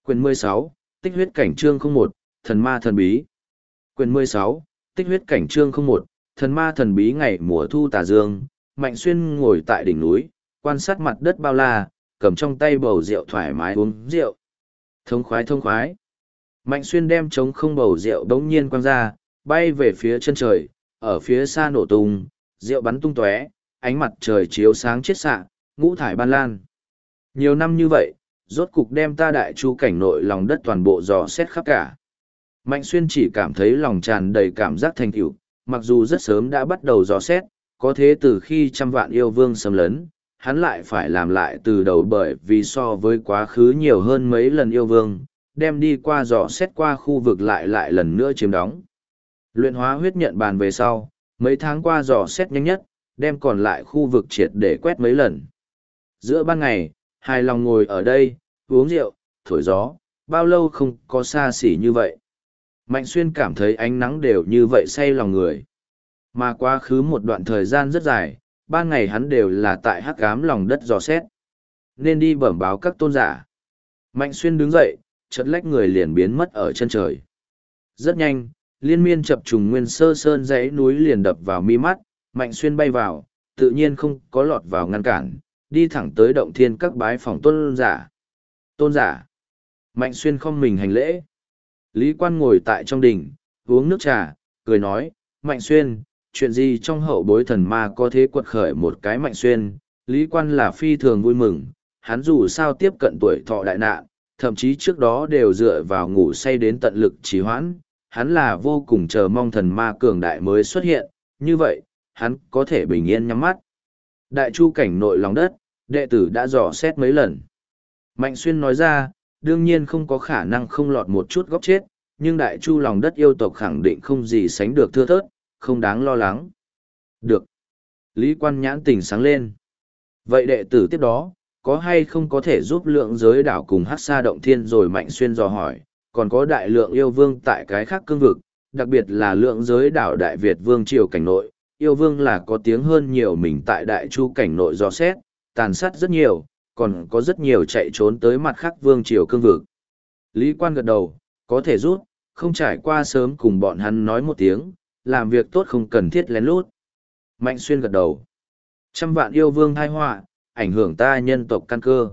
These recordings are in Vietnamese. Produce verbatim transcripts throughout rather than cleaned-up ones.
Quyển mười sáu, Tích huyết cảnh chương không một, Thần ma thần bí. Quyển mười sáu, Tích huyết cảnh chương không một, Thần ma thần bí. Ngày mùa thu tà dương, Mạnh Xuyên ngồi tại đỉnh núi, quan sát mặt đất bao la, cầm trong tay bầu rượu thoải mái uống rượu. Thông khoái thông khoái. Mạnh Xuyên đem trống không bầu rượu đống nhiên quăng ra, bay về phía chân trời, ở phía xa nổ tung, rượu bắn tung tóe, ánh mặt trời chiếu sáng chiết xạ, ngũ thải ban lan. Nhiều năm như vậy, rốt cục đem ta đại chu cảnh nội lòng đất toàn bộ dò xét khắp cả. Mạnh Xuyên chỉ cảm thấy lòng tràn đầy cảm giác thành tựu, mặc dù rất sớm đã bắt đầu dò xét, có thế từ khi trăm vạn yêu vương xâm lấn, hắn lại phải làm lại từ đầu bởi vì so với quá khứ nhiều hơn mấy lần yêu vương, đem đi qua dò xét qua khu vực lại lại lần nữa chiếm đóng. Luyện hóa huyết nhận bàn về sau, mấy tháng qua dò xét nhanh nhất, đem còn lại khu vực triệt để quét mấy lần. Giữa ban ngày, hài lòng ngồi ở đây, uống rượu, thổi gió, bao lâu không có xa xỉ như vậy. Mạnh Xuyên cảm thấy ánh nắng đều như vậy say lòng người. Mà quá khứ một đoạn thời gian rất dài, ban ngày hắn đều là tại hắc ám lòng đất dò xét. Nên đi bẩm báo các tôn giả. Mạnh Xuyên đứng dậy, chợt lách người liền biến mất ở chân trời. Rất nhanh, liên miên chập trùng nguyên sơ sơn dãy núi liền đập vào mi mắt, Mạnh Xuyên bay vào, tự nhiên không có lọt vào ngăn cản, đi thẳng tới động thiên các bái phòng tôn giả. Tôn giả. Mạnh Xuyên không mình hành lễ. Lý Quan ngồi tại trong đình, uống nước trà, cười nói, Mạnh Xuyên, chuyện gì trong hậu bối thần ma có thế quật khởi một cái Mạnh Xuyên, Lý Quan là phi thường vui mừng, hắn dù sao tiếp cận tuổi thọ đại nạn, thậm chí trước đó đều dựa vào ngủ say đến tận lực trì hoãn, hắn là vô cùng chờ mong thần ma cường đại mới xuất hiện, như vậy, hắn có thể bình yên nhắm mắt. Đại chu cảnh nội lòng đất, đệ tử đã dò xét mấy lần. Mạnh Xuyên nói ra, đương nhiên không có khả năng không lọt một chút góc chết, nhưng đại chu lòng đất yêu tộc khẳng định không gì sánh được thưa thớt, không đáng lo lắng. Được. Lý Quan nhãn tình sáng lên. Vậy đệ tử tiếp đó, có hay không có thể giúp lượng giới đảo cùng Hắc Sa Động Thiên rồi Mạnh Xuyên dò hỏi, còn có đại lượng yêu vương tại cái khác cương vực, đặc biệt là lượng giới đảo Đại Việt Vương Triều cảnh nội, yêu vương là có tiếng hơn nhiều mình tại đại chu cảnh nội dò xét, tàn sát rất nhiều, còn có rất nhiều chạy trốn tới mặt khác Vương Triều cương vực. Lý Quan gật đầu, có thể giúp, không trải qua sớm cùng bọn hắn nói một tiếng, làm việc tốt không cần thiết lén lút. Mạnh Xuyên gật đầu. Trăm vạn yêu vương thai họa, ảnh hưởng ta nhân tộc căn cơ.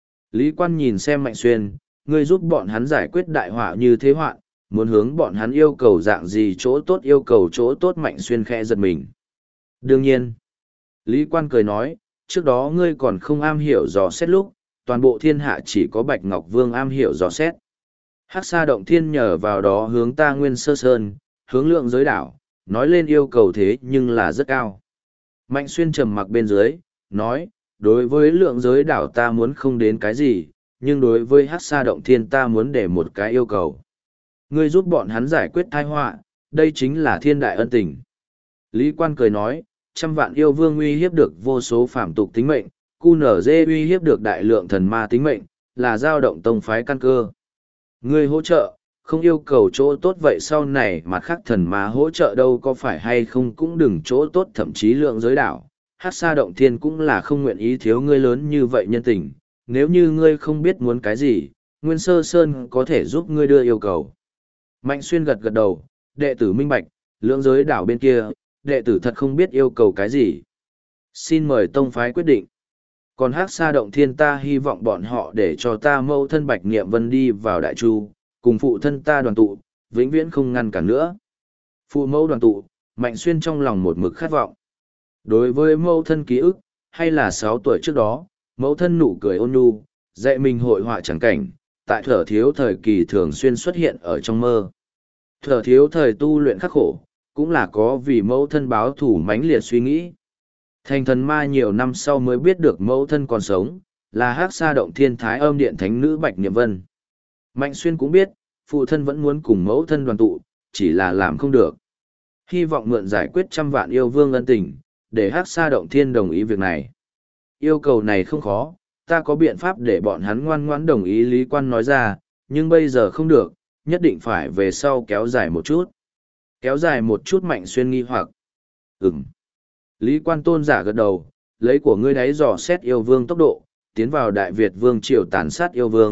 Lý Quan nhìn xem Mạnh Xuyên, ngươi giúp bọn hắn giải quyết đại họa như thế hoạn, muốn hướng bọn hắn yêu cầu dạng gì chỗ tốt yêu cầu chỗ tốt. Mạnh Xuyên khẽ giật mình. Đương nhiên. Lý Quan cười nói, trước đó ngươi còn không am hiểu dò xét lúc, toàn bộ thiên hạ chỉ có Bạch Ngọc Vương am hiểu dò xét. Hắc Sa Động Thiên nhờ vào đó hướng ta Nguyên Sơ Sơn, hướng lượng giới đảo, nói lên yêu cầu thế nhưng là rất cao. Mạnh Xuyên trầm mặc bên dưới, nói, đối với lượng giới đảo ta muốn không đến cái gì, nhưng đối với Hắc Sa Động Thiên ta muốn để một cái yêu cầu. Ngươi giúp bọn hắn giải quyết tai họa, đây chính là thiên đại ân tình. Lý Quan cười nói, trăm vạn yêu vương uy hiếp được vô số phạm tục tính mệnh, cu nở dê uy hiếp được đại lượng thần ma tính mệnh, là dao động tông phái căn cơ. Ngươi hỗ trợ, không yêu cầu chỗ tốt vậy sau này mặt khác thần ma hỗ trợ đâu có phải hay không cũng đừng chỗ tốt, thậm chí lượng giới đảo. Hắc Sa Động Thiên cũng là không nguyện ý thiếu ngươi lớn như vậy nhân tình, nếu như ngươi không biết muốn cái gì, Nguyên Sơ Sơn có thể giúp ngươi đưa yêu cầu. Mạnh Xuyên gật gật đầu, đệ tử minh bạch, lượng giới đảo bên kia, đệ tử thật không biết yêu cầu cái gì. Xin mời tông phái quyết định. Còn Hắc Sa Động Thiên ta hy vọng bọn họ để cho ta mẫu thân Bạch Niệm Vân đi vào đại chu, cùng phụ thân ta đoàn tụ, vĩnh viễn không ngăn cản nữa. Phụ mẫu đoàn tụ, Mạnh Xuyên trong lòng một mực khát vọng. Đối với mẫu thân ký ức, hay là sáu tuổi trước đó, mẫu thân nụ cười ôn nhu, dạy mình hội họa chẳng cảnh, tại Thở Thiếu thời kỳ thường xuyên xuất hiện ở trong mơ. Thở Thiếu thời tu luyện khắc khổ, cũng là có vì mẫu thân báo thủ mãnh liệt suy nghĩ. Thành thần ma nhiều năm sau mới biết được mẫu thân còn sống, là Hắc Sa Động Thiên Thái Âm Điện Thánh Nữ Bạch Niệm Vân. Mạnh Xuyên cũng biết, phụ thân vẫn muốn cùng mẫu thân đoàn tụ, chỉ là làm không được. Hy vọng mượn giải quyết trăm vạn yêu vương ân tình, để Hắc Sa Động Thiên đồng ý việc này. Yêu cầu này không khó, ta có biện pháp để bọn hắn ngoan ngoãn đồng ý. Lý Quan nói ra, nhưng bây giờ không được, nhất định phải về sau kéo dài một chút. Kéo dài một chút. Mạnh Xuyên nghi hoặc. Ừm. Lý Quan tôn giả gật đầu, lấy của ngươi đáy dò xét yêu vương tốc độ, tiến vào Đại Việt Vương triều tàn sát yêu vương,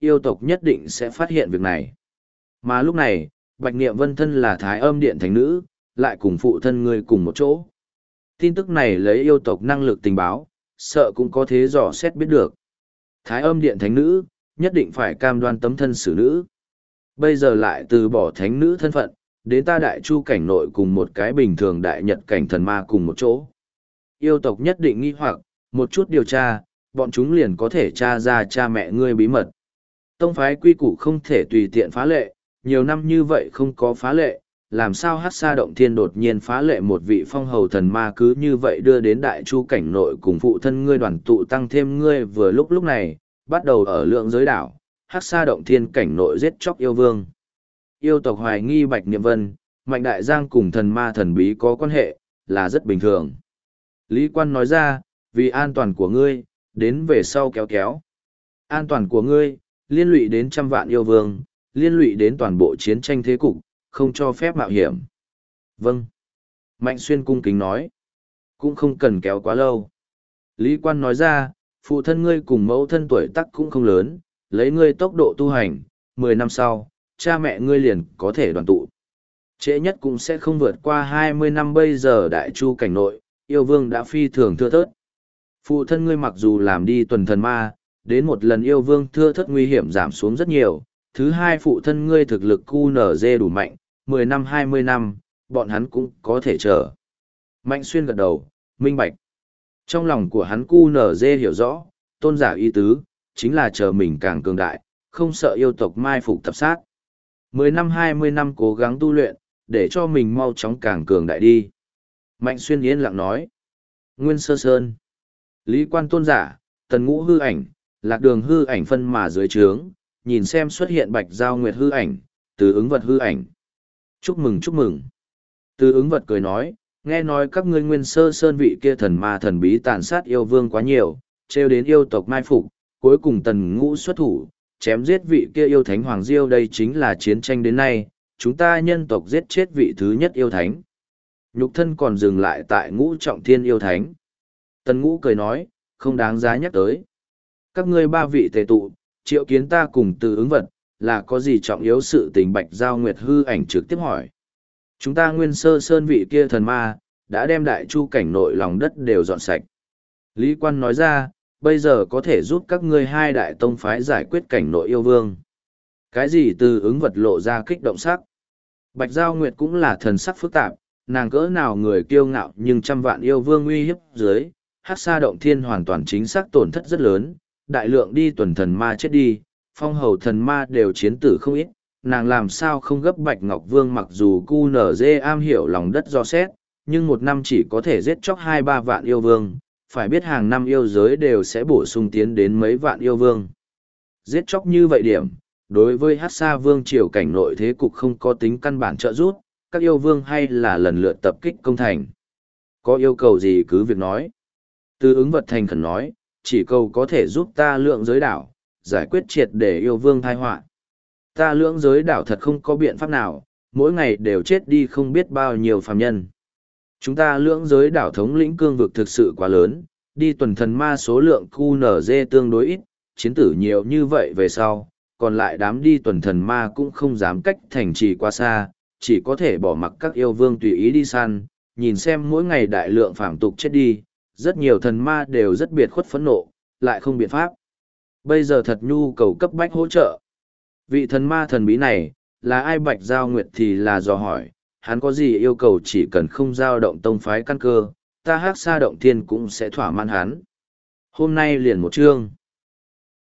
yêu tộc nhất định sẽ phát hiện việc này. Mà lúc này, Bạch Niệm Vân thân là Thái Âm Điện thánh nữ, lại cùng phụ thân ngươi cùng một chỗ. Tin tức này lấy yêu tộc năng lực tình báo, sợ cũng có thế dò xét biết được. Thái Âm Điện thánh nữ, nhất định phải cam đoan tấm thân xử nữ. Bây giờ lại từ bỏ thánh nữ thân phận, đến ta đại chu cảnh nội cùng một cái bình thường đại nhật cảnh thần ma cùng một chỗ. Yêu tộc nhất định nghi hoặc, một chút điều tra, bọn chúng liền có thể tra ra cha mẹ ngươi bí mật. Tông phái quy củ không thể tùy tiện phá lệ, nhiều năm như vậy không có phá lệ, làm sao hát xa động thiên đột nhiên phá lệ một vị phong hầu thần ma cứ như vậy đưa đến đại chu cảnh nội cùng phụ thân ngươi đoàn tụ tăng thêm ngươi vừa lúc lúc này, bắt đầu ở lượng giới đảo, hát xa động thiên cảnh nội giết chóc yêu vương. Yêu tộc hoài nghi Bạch Niệm Vân, Mạnh Đại Giang cùng thần ma thần bí có quan hệ, là rất bình thường. Lý Quan nói ra, vì an toàn của ngươi, đến về sau kéo kéo. An toàn của ngươi, liên lụy đến trăm vạn yêu vương, liên lụy đến toàn bộ chiến tranh thế cục, không cho phép mạo hiểm. Vâng. Mạnh Xuyên cung kính nói. Cũng không cần kéo quá lâu. Lý Quan nói ra, phụ thân ngươi cùng mẫu thân tuổi tác cũng không lớn, lấy ngươi tốc độ tu hành, mười năm sau, cha mẹ ngươi liền có thể đoàn tụ. Trễ nhất cũng sẽ không vượt qua hai mươi năm bây giờ đại chu cảnh nội, yêu vương đã phi thường thưa thớt. Phụ thân ngươi mặc dù làm đi tuần thần ma, đến một lần yêu vương thưa thớt nguy hiểm giảm xuống rất nhiều. Thứ hai phụ thân ngươi thực lực cu nở dê đủ mạnh, mười năm hai mươi năm, bọn hắn cũng có thể chờ. Mạnh Xuyên gật đầu, minh bạch. Trong lòng của hắn cu nở dê hiểu rõ, tôn giả ý tứ, chính là chờ mình càng cường đại, không sợ yêu tộc mai phục tập sát. Mười năm hai mươi năm cố gắng tu luyện, để cho mình mau chóng càng cường đại đi. Mạnh Xuyên yên lặng nói. Nguyên Sơ Sơn. Lý Quan tôn giả, Tần Ngũ hư ảnh, Lạc Đường hư ảnh phân mà dưới trướng, nhìn xem xuất hiện Bạch Giao Nguyệt hư ảnh, Từ Ứng Vật hư ảnh. Chúc mừng chúc mừng. Từ Ứng Vật cười nói, nghe nói các ngươi Nguyên Sơ Sơn vị kia thần ma thần bí tàn sát yêu vương quá nhiều, trêu đến yêu tộc mai phục, cuối cùng Tần Ngũ xuất thủ, chém giết vị kia yêu thánh Hoàng Diêu, đây chính là chiến tranh đến nay, chúng ta nhân tộc giết chết vị thứ nhất yêu thánh. Nhục thân còn dừng lại tại Ngũ Trọng Thiên yêu thánh. Tần Ngũ cười nói, không đáng giá nhắc tới. Các ngươi ba vị tề tụ, triệu kiến ta cùng Từ Ứng Vật, là có gì trọng yếu sự tình? Bạch Giao Nguyệt hư ảnh trực tiếp hỏi. Chúng ta Nguyên Sơ Sơn vị kia thần ma, đã đem đại chu cảnh nội lòng đất đều dọn sạch. Lý Quan nói ra, bây giờ có thể giúp các ngươi hai đại tông phái giải quyết cảnh nội yêu vương. Cái gì? Từ Ứng Vật lộ ra kích động sắc. Bạch Giao Nguyệt cũng là thần sắc phức tạp, nàng cỡ nào người kiêu ngạo nhưng trăm vạn yêu vương uy hiếp dưới, Hắc Sa Động Thiên hoàn toàn chính xác tổn thất rất lớn, đại lượng đi tuần thần ma chết đi, phong hầu thần ma đều chiến tử không ít, nàng làm sao không gấp Bạch Ngọc Vương mặc dù cu nở dê am hiểu lòng đất do xét, nhưng một năm chỉ có thể giết chóc hai ba vạn yêu vương, phải biết hàng năm yêu giới đều sẽ bổ sung tiến đến mấy vạn yêu vương. Giết chóc như vậy điểm, đối với Hắc Sa Vương triều cảnh nội thế cục không có tính căn bản trợ giúp, các yêu vương hay là lần lượt tập kích công thành. Có yêu cầu gì cứ việc nói. Từ Ứng Vật thành khẩn nói, chỉ cầu có thể giúp ta lượng giới đảo, giải quyết triệt để yêu vương thai họa. Ta lượng giới đảo thật không có biện pháp nào, mỗi ngày đều chết đi không biết bao nhiêu phàm nhân. Chúng ta lượng giới đảo thống lĩnh cương vực thực sự quá lớn, đi tuần thần ma số lượng cu nở dê tương đối ít, chiến tử nhiều như vậy về sau, còn lại đám đi tuần thần ma cũng không dám cách thành trì quá xa, chỉ có thể bỏ mặc các yêu vương tùy ý đi săn, nhìn xem mỗi ngày đại lượng phàm tục chết đi, rất nhiều thần ma đều rất biệt khuất phẫn nộ, lại không biện pháp. Bây giờ thật nhu cầu cấp bách hỗ trợ. Vị thần ma thần bí này, là ai? Bạch Giao Nguyệt thì là dò hỏi, hắn có gì yêu cầu chỉ cần không dao động tông phái căn cơ, ta Hắc Sa Động Thiên cũng sẽ thỏa mãn hắn. Hôm nay liền một chương.